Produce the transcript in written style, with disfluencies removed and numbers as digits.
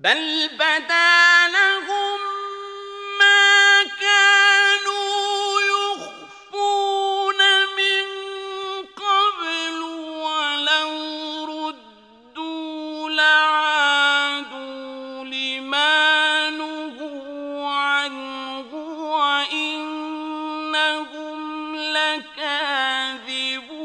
بل بدا لهم ما كانوا يخفون من قبل ولو ردوا لعادوا لما نهوا عنه وإنهم لكاذبون